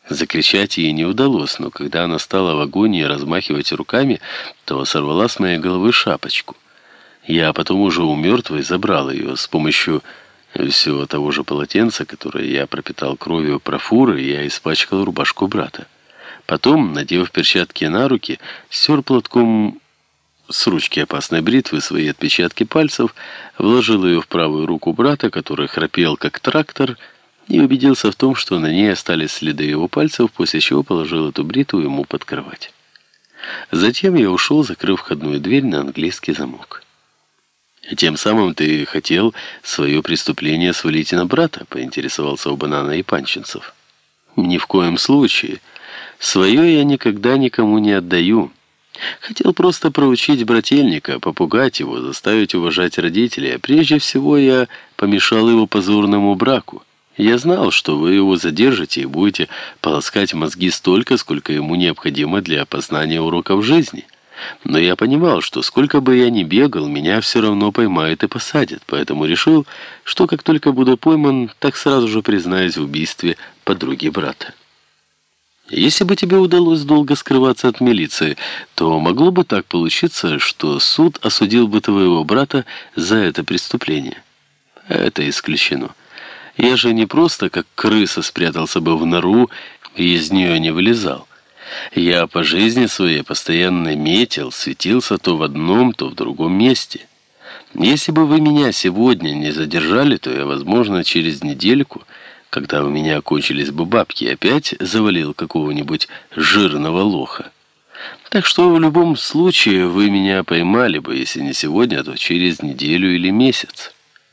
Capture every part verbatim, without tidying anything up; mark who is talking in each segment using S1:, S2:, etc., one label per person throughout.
S1: Закричать ей не удалось, но когда она стала в агонии размахивать руками, то сорвала с моей головы шапочку. Я потом уже у мертвой забрал ее с помощью всего того же полотенца, которое я пропитал кровью профуры, я испачкал рубашку брата. Потом, надев перчатки на руки, стер платком с ручки опасной бритвы свои отпечатки пальцев, вложил ее в правую руку брата, который храпел как трактор, и убедился в том, что на ней остались следы его пальцев, после чего положил эту бритву ему под кровать. Затем я ушел, закрыв входную дверь на английский замок. «Тем самым ты хотел свое преступление свалить на брата?» — поинтересовался у Банана и Панчинцев. «Ни в коем случае. Свое я никогда никому не отдаю. Хотел просто проучить брательника, попугать его, заставить уважать родителей, а прежде всего я помешал его позорному браку. Я знал, что вы его задержите и будете полоскать мозги столько, сколько ему необходимо для опознания уроков жизни. Но я понимал, что сколько бы я ни бегал, меня все равно поймают и посадят, поэтому решил, что как только буду пойман, так сразу же признаюсь в убийстве подруги брата. Если бы тебе удалось долго скрываться от милиции, то могло бы так получиться, что суд осудил бы твоего брата за это преступление. Это исключено. Я же не просто как крыса спрятался бы в нору и из нее не вылезал. Я по жизни своей постоянно метил, светился то в одном, то в другом месте. Если бы вы меня сегодня не задержали, то я, возможно, через недельку, когда у меня кончились бы бабки, опять завалил какого-нибудь жирного лоха. Так что в любом случае вы меня поймали бы, если не сегодня, то через неделю или месяц».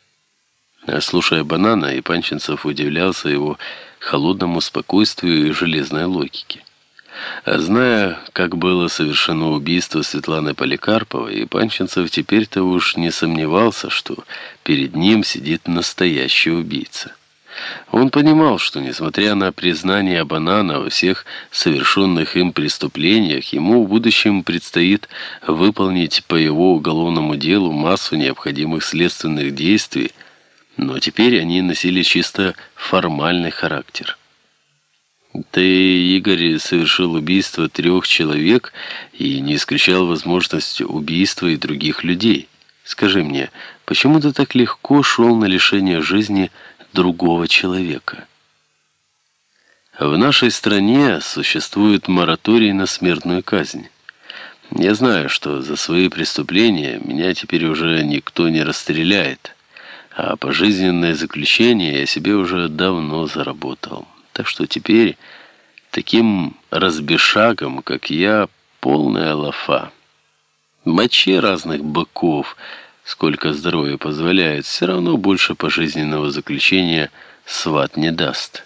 S1: Слушая Банана, и Панчинцев удивлялся его холодному спокойствию и железной логике. А зная, как было совершено убийство Светланы Поликарповой, и Панчинцев теперь-то уж не сомневался, что перед ним сидит настоящий убийца. Он понимал, что, несмотря на признание Банана во всех совершенных им преступлениях, ему в будущем предстоит выполнить по его уголовному делу массу необходимых следственных действий, но теперь они носили чисто формальный характер. «Ты, Игорь, совершил убийство трех человек и не исключал возможность убийства и других людей. Скажи мне, почему ты так легко шел на лишение жизни другого человека?» В нашей стране существует мораторий на смертную казнь. Я знаю, что за свои преступления меня теперь уже никто не расстреляет, а пожизненное заключение я себе уже давно заработал. Так что теперь таким разбешагом, как я, полная лафа. Мочи разных быков, сколько здоровья позволяет, все равно больше пожизненного заключения сват не даст.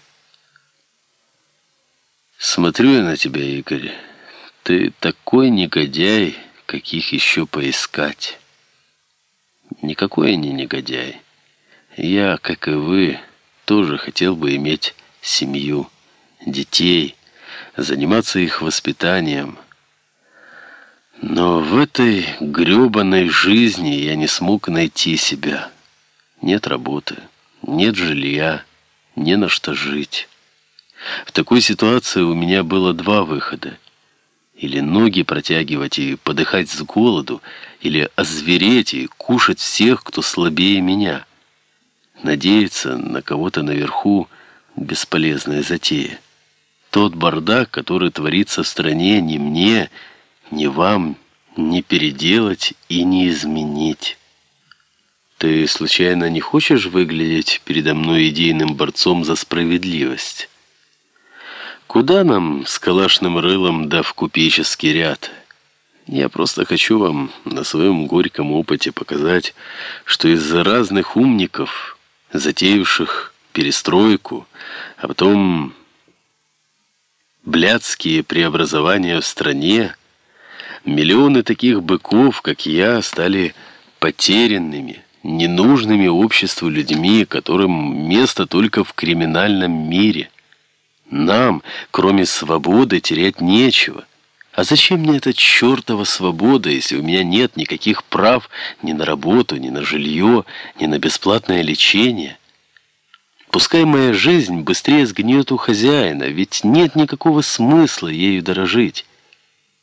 S1: Смотрю я на тебя, Игорь. Ты такой негодяй, каких еще поискать. Никакой я не негодяй. Я, как и вы, тоже хотел бы иметь семью, детей, заниматься их воспитанием. Но в этой грёбаной жизни я не смог найти себя. Нет работы, нет жилья, не на что жить. В такой ситуации у меня было два выхода. Или ноги протягивать и подыхать с голоду, или озвереть и кушать всех, кто слабее меня. Надеяться на кого-то наверху — бесполезная затея. Тот бардак, который творится в стране, ни мне, ни вам не переделать и не изменить. Ты случайно не хочешь выглядеть передо мной идейным борцом за справедливость? Куда нам с калашным рылом да в купеческий ряд? Я просто хочу вам на своем горьком опыте показать, что из-за разных умников, затеявших перестройку, а потом блядские преобразования в стране, миллионы таких быков, как я, стали потерянными, ненужными обществу людьми, которым место только в криминальном мире. Нам, кроме свободы, терять нечего. А зачем мне эта чертова свобода, если у меня нет никаких прав ни на работу, ни на жилье, ни на бесплатное лечение? Пускай моя жизнь быстрее сгниет у хозяина, ведь нет никакого смысла ею дорожить.